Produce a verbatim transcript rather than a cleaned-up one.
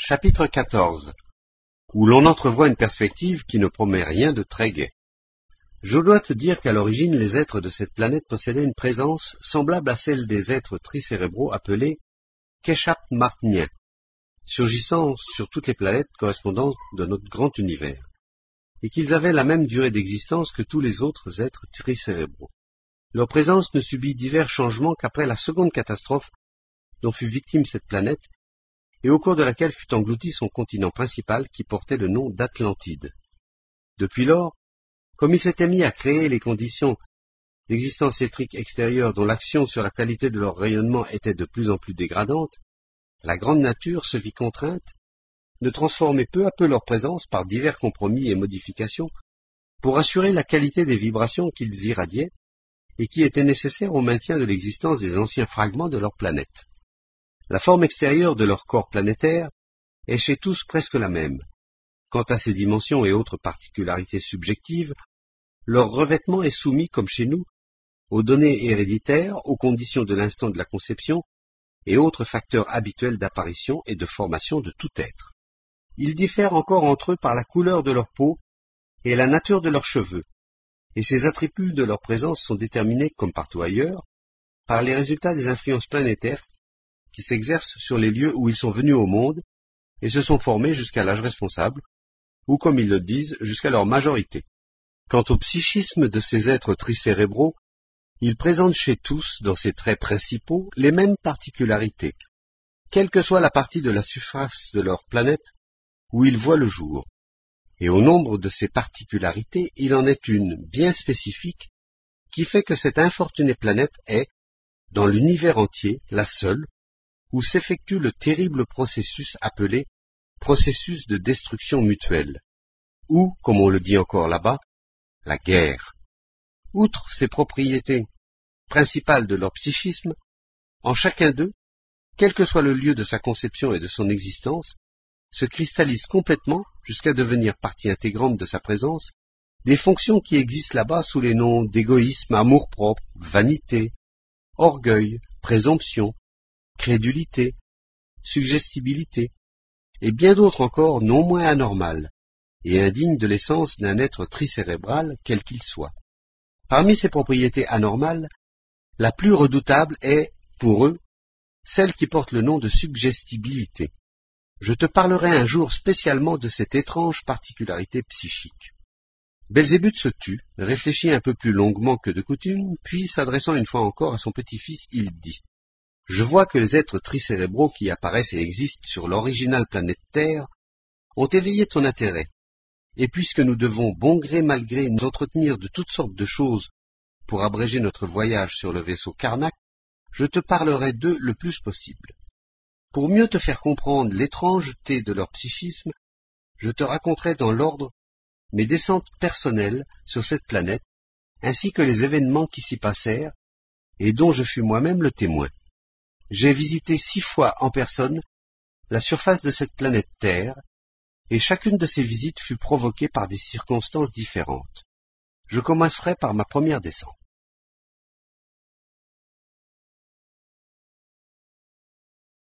Chapitre quatorze, où l'on entrevoit une perspective qui ne promet rien de très gai. Je dois te dire qu'à l'origine, les êtres de cette planète possédaient une présence semblable à celle des êtres tricérébraux appelés Keshap-Martniens, surgissant sur toutes les planètes correspondantes de notre grand univers, et qu'ils avaient la même durée d'existence que tous les autres êtres tricérébraux. Leur présence ne subit divers changements qu'après la seconde catastrophe dont fut victime cette planète, et au cours de laquelle fut englouti son continent principal qui portait le nom d'Atlantide. Depuis lors, comme il s'était mis à créer les conditions d'existence électrique extérieure dont l'action sur la qualité de leur rayonnement était de plus en plus dégradante, la grande nature se vit contrainte de transformer peu à peu leur présence par divers compromis et modifications pour assurer la qualité des vibrations qu'ils irradiaient et qui étaient nécessaires au maintien de l'existence des anciens fragments de leur planète. La forme extérieure de leur corps planétaire est chez tous presque la même. Quant à ses dimensions et autres particularités subjectives, leur revêtement est soumis, comme chez nous, aux données héréditaires, aux conditions de l'instant de la conception et autres facteurs habituels d'apparition et de formation de tout être. Ils diffèrent encore entre eux par la couleur de leur peau et la nature de leurs cheveux, et ces attributs de leur présence sont déterminés, comme partout ailleurs, par les résultats des influences planétaires qui s'exercent sur les lieux où ils sont venus au monde et se sont formés jusqu'à l'âge responsable, ou comme ils le disent, jusqu'à leur majorité. Quant au psychisme de ces êtres tricérébraux, ils présentent chez tous, dans ses traits principaux, les mêmes particularités, quelle que soit la partie de la surface de leur planète où ils voient le jour. Et au nombre de ces particularités, il en est une bien spécifique qui fait que cette infortunée planète est, dans l'univers entier, la seule où s'effectue le terrible processus appelé processus de destruction mutuelle, ou, comme on le dit encore là-bas, la guerre. Outre ces propriétés principales de leur psychisme, en chacun d'eux, quel que soit le lieu de sa conception et de son existence, se cristallisent complètement, jusqu'à devenir partie intégrante de sa présence, des fonctions qui existent là-bas sous les noms d'égoïsme, amour-propre, vanité, orgueil, présomption, crédulité, suggestibilité, et bien d'autres encore non moins anormales, et indignes de l'essence d'un être tricérébral, quel qu'il soit. Parmi ces propriétés anormales, la plus redoutable est, pour eux, celle qui porte le nom de suggestibilité. Je te parlerai un jour spécialement de cette étrange particularité psychique. Belzébuth se tut, réfléchit un peu plus longuement que de coutume, puis, s'adressant une fois encore à son petit-fils, il dit « Je vois que les êtres tricérébraux qui apparaissent et existent sur l'originale planète Terre ont éveillé ton intérêt, et puisque nous devons bon gré mal gré nous entretenir de toutes sortes de choses pour abréger notre voyage sur le vaisseau Karnak, je te parlerai d'eux le plus possible. Pour mieux te faire comprendre l'étrangeté de leur psychisme, je te raconterai dans l'ordre mes descentes personnelles sur cette planète, ainsi que les événements qui s'y passèrent, et dont je fus moi-même le témoin. J'ai visité six fois en personne la surface de cette planète Terre, et chacune de ces visites fut provoquée par des circonstances différentes. Je commencerai par ma première descente.